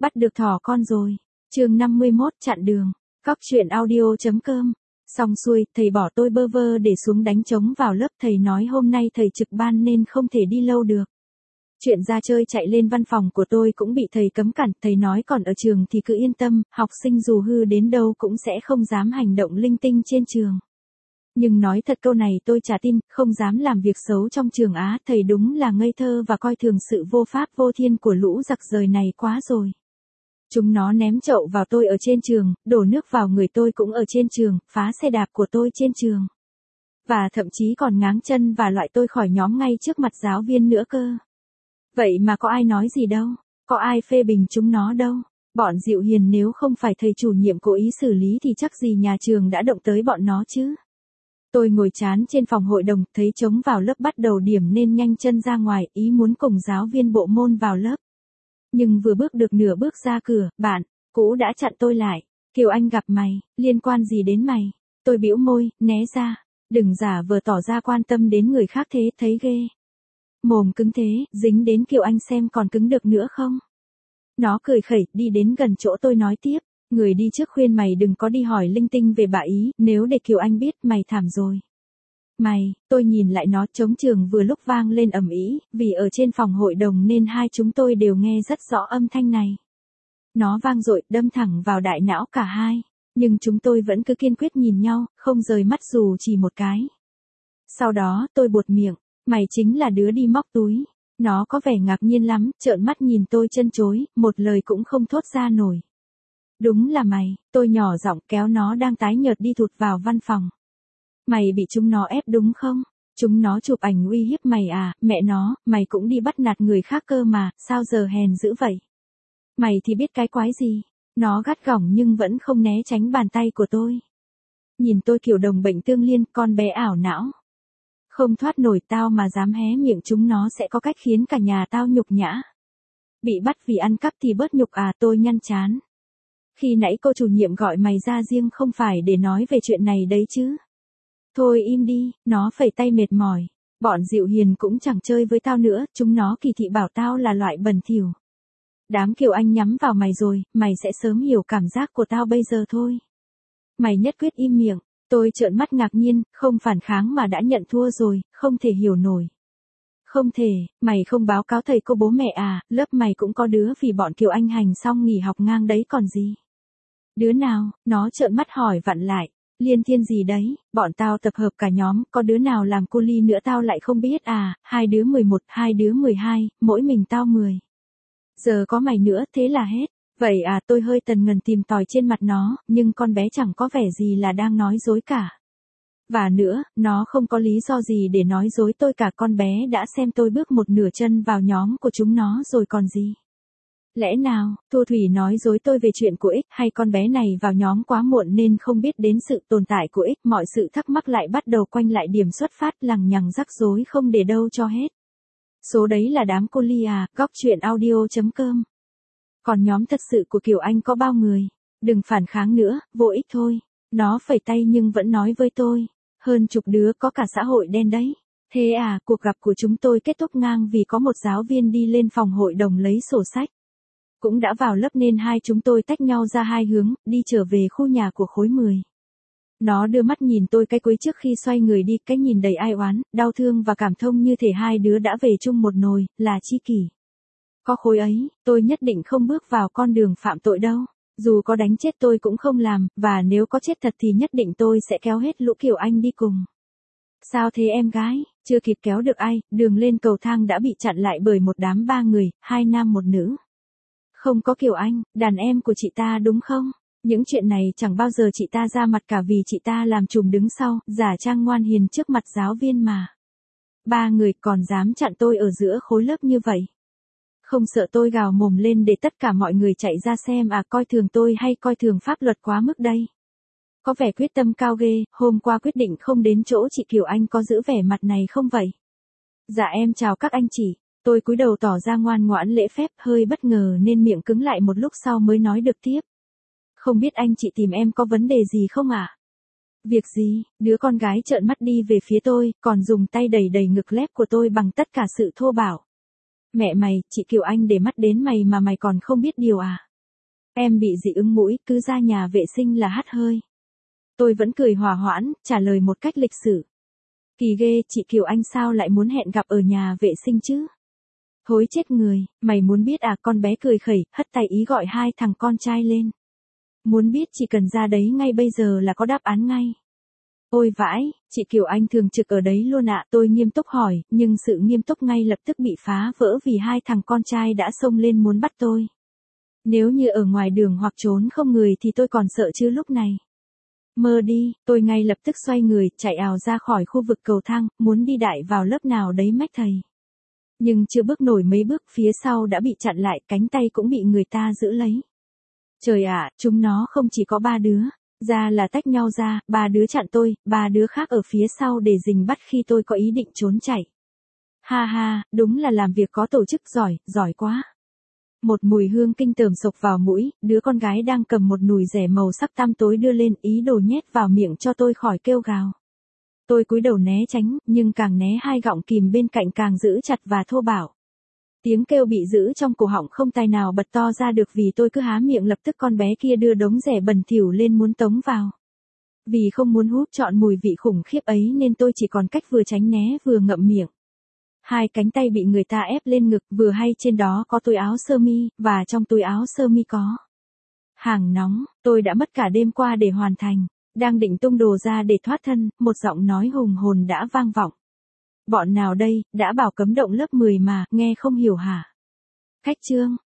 Bắt được thỏ con rồi. Chương 51 chặn đường. Góc truyện audio.com. Xong xuôi, thầy bỏ tôi bơ vơ để xuống đánh trống vào lớp. Thầy nói hôm nay thầy trực ban nên không thể đi lâu được. Chuyện ra chơi chạy lên văn phòng của tôi cũng bị thầy cấm cản. Thầy nói còn ở trường thì cứ yên tâm, học sinh dù hư đến đâu cũng sẽ không dám hành động linh tinh trên trường. Nhưng nói thật câu này tôi chả tin, không dám làm việc xấu trong trường á. Thầy đúng là ngây thơ và coi thường sự vô pháp vô thiên của lũ giặc rời này quá rồi. Chúng nó ném chậu vào tôi ở trên trường, đổ nước vào người tôi cũng ở trên trường, phá xe đạp của tôi trên trường. Và thậm chí còn ngáng chân và loại tôi khỏi nhóm ngay trước mặt giáo viên nữa cơ. Vậy mà có ai nói gì đâu, có ai phê bình chúng nó đâu. Bọn Diệu Hiền nếu không phải thầy chủ nhiệm cố ý xử lý thì chắc gì nhà trường đã động tới bọn nó chứ. Tôi ngồi chán trên phòng hội đồng, thấy trống vào lớp bắt đầu điểm nên nhanh chân ra ngoài, ý muốn cùng giáo viên bộ môn vào lớp. Nhưng vừa bước được nửa bước ra cửa, bạn cũ đã chặn tôi lại. Kiều Anh gặp mày, liên quan gì đến mày? Tôi bĩu môi, né ra. Đừng giả vờ tỏ ra quan tâm đến người khác thế, thấy ghê. Mồm cứng thế, dính đến Kiều Anh xem còn cứng được nữa không? Nó cười khẩy, đi đến gần chỗ tôi nói tiếp. Người đi trước khuyên mày đừng có đi hỏi linh tinh về bà ý, nếu để Kiều Anh biết mày thảm rồi. Mày, tôi nhìn lại nó. Trống trường vừa lúc vang lên ầm ĩ, vì ở trên phòng hội đồng nên hai chúng tôi đều nghe rất rõ âm thanh này. Nó vang dội, đâm thẳng vào đại não cả hai, nhưng chúng tôi vẫn cứ kiên quyết nhìn nhau, không rời mắt dù chỉ một cái. Sau đó, tôi buột miệng, mày chính là đứa đi móc túi. Nó có vẻ ngạc nhiên lắm, trợn mắt nhìn tôi chân chối, một lời cũng không thốt ra nổi. Đúng là mày, tôi nhỏ giọng kéo nó đang tái nhợt đi thụt vào văn phòng. Mày bị chúng nó ép đúng không? Chúng nó chụp ảnh uy hiếp mày à? Mẹ nó, mày cũng đi bắt nạt người khác cơ mà, sao giờ hèn dữ vậy? Mày thì biết cái quái gì? Nó gắt gỏng nhưng vẫn không né tránh bàn tay của tôi. Nhìn tôi kiểu đồng bệnh tương liên, con bé ảo não. Không thoát nổi tao mà dám hé miệng chúng nó sẽ có cách khiến cả nhà tao nhục nhã. Bị bắt vì ăn cắp thì bớt nhục à? Tôi nhăn trán. Khi nãy cô chủ nhiệm gọi mày ra riêng không phải để nói về chuyện này đấy chứ. Thôi im đi, nó phẩy tay mệt mỏi. Bọn Diệu Hiền cũng chẳng chơi với tao nữa, chúng nó kỳ thị bảo tao là loại bẩn thỉu. Đám Kiều Anh nhắm vào mày rồi, mày sẽ sớm hiểu cảm giác của tao bây giờ thôi. Mày nhất quyết im miệng. Tôi trợn mắt ngạc nhiên, không phản kháng mà đã nhận thua rồi, không thể hiểu nổi. Không thể, mày không báo cáo thầy cô bố mẹ à? Lớp mày cũng có đứa vì bọn Kiều Anh hành xong nghỉ học ngang đấy còn gì. Đứa nào? Nó trợn mắt hỏi vặn lại. Liên thiên gì đấy, bọn tao tập hợp cả nhóm, có đứa nào làm cô ly nữa tao lại không biết à? Hai đứa 11, hai đứa 12, mỗi mình tao 10. Giờ có mày nữa, thế là hết. Vậy à? Tôi hơi tần ngần tìm tòi trên mặt nó, nhưng con bé chẳng có vẻ gì là đang nói dối cả. Và nữa, nó không có lý do gì để nói dối tôi cả. Con bé đã xem tôi bước một nửa chân vào nhóm của chúng nó rồi còn gì. Lẽ nào, Thu Thủy nói dối tôi về chuyện của X, hay con bé này vào nhóm quá muộn nên không biết đến sự tồn tại của X. Mọi sự thắc mắc lại bắt đầu quanh lại điểm xuất phát, lằng nhằng rắc rối không để đâu cho hết. Số đấy là đám cô ly à? Góc truyện audio.com. Còn nhóm thật sự của Kiều Anh có bao người? Đừng phản kháng nữa, vô ích thôi. Nó phẩy tay nhưng vẫn nói với tôi. Hơn chục đứa, có cả xã hội đen đấy. Thế à? Cuộc gặp của chúng tôi kết thúc ngang vì có một giáo viên đi lên phòng hội đồng lấy sổ sách. Cũng đã vào lớp nên hai chúng tôi tách nhau ra hai hướng, đi trở về khu nhà của khối 10. Nó đưa mắt nhìn tôi cái cuối trước khi xoay người đi, cái nhìn đầy ai oán, đau thương và cảm thông như thể hai đứa đã về chung một nồi, là chi kỷ. Có khối ấy, tôi nhất định không bước vào con đường phạm tội đâu. Dù có đánh chết tôi cũng không làm, và nếu có chết thật thì nhất định tôi sẽ kéo hết lũ Kiều Anh đi cùng. Sao thế em gái? Chưa kịp kéo được ai, đường lên cầu thang đã bị chặn lại bởi một đám 3 người, 2 nam 1 nữ. Không có Kiều Anh, đàn em của chị ta đúng không? Những chuyện này chẳng bao giờ chị ta ra mặt cả vì chị ta làm trùm đứng sau, giả trang ngoan hiền trước mặt giáo viên mà. 3 người còn dám chặn tôi ở giữa khối lớp như vậy. Không sợ tôi gào mồm lên để tất cả mọi người chạy ra xem à? Coi thường tôi hay coi thường pháp luật quá mức đây? Có vẻ quyết tâm cao ghê. Hôm qua quyết định không đến chỗ chị Kiều Anh có giữ vẻ mặt này không vậy? Dạ em chào các anh chị. Tôi cúi đầu tỏ ra ngoan ngoãn lễ phép, hơi bất ngờ nên miệng cứng lại một lúc sau mới nói được tiếp. Không biết anh chị tìm em có vấn đề gì không ạ? Việc gì? Đứa con gái trợn mắt đi về phía tôi, còn dùng tay đẩy đẩy ngực lép của tôi bằng tất cả sự thô bạo. Mẹ mày, chị Kiều Anh để mắt đến mày mà mày còn không biết điều à? Em bị dị ứng mũi, cứ ra nhà vệ sinh là hắt hơi. Tôi vẫn cười hòa hoãn, trả lời một cách lịch sự. Kỳ ghê, chị Kiều Anh sao lại muốn hẹn gặp ở nhà vệ sinh chứ? Thối chết người, mày muốn biết à? Con bé cười khẩy, hất tay ý gọi hai thằng con trai lên. Muốn biết chỉ cần ra đấy ngay bây giờ là có đáp án ngay. Ôi vãi, chị Kiều Anh thường trực ở đấy luôn ạ. Tôi nghiêm túc hỏi, nhưng sự nghiêm túc ngay lập tức bị phá vỡ vì hai thằng con trai đã xông lên muốn bắt tôi. Nếu như ở ngoài đường hoặc trốn không người thì tôi còn sợ chứ lúc này. Mơ đi, tôi ngay lập tức xoay người, chạy ào ra khỏi khu vực cầu thang, muốn đi đại vào lớp nào đấy mách thầy. Nhưng chưa bước nổi mấy bước phía sau đã bị chặn lại, cánh tay cũng bị người ta giữ lấy. Trời ạ, chúng nó không chỉ có 3 đứa, ra là tách nhau ra, 3 đứa chặn tôi, 3 đứa khác ở phía sau để rình bắt khi tôi có ý định trốn chạy. Ha ha, đúng là làm việc có tổ chức giỏi, giỏi quá. Một mùi hương kinh tởm sộc vào mũi, đứa con gái đang cầm một nùi rẻ màu sắc tăm tối đưa lên ý đồ nhét vào miệng cho tôi khỏi kêu gào. Tôi cúi đầu né tránh, nhưng càng né hai gọng kìm bên cạnh càng giữ chặt và thô bạo. Tiếng kêu bị giữ trong cổ họng không tài nào bật to ra được vì tôi cứ há miệng lập tức con bé kia đưa đống rẻ bẩn thỉu lên muốn tống vào. Vì không muốn hút trọn mùi vị khủng khiếp ấy nên tôi chỉ còn cách vừa tránh né vừa ngậm miệng. Hai cánh tay bị người ta ép lên ngực, vừa hay trên đó có túi áo sơ mi, và trong túi áo sơ mi có hàng nóng. Tôi đã mất cả đêm qua để hoàn thành. Đang định tung đồ ra để thoát thân, một giọng nói hùng hồn đã vang vọng. Bọn nào đây, đã bảo cấm động lớp 10 mà, nghe không hiểu hả? Khách trương,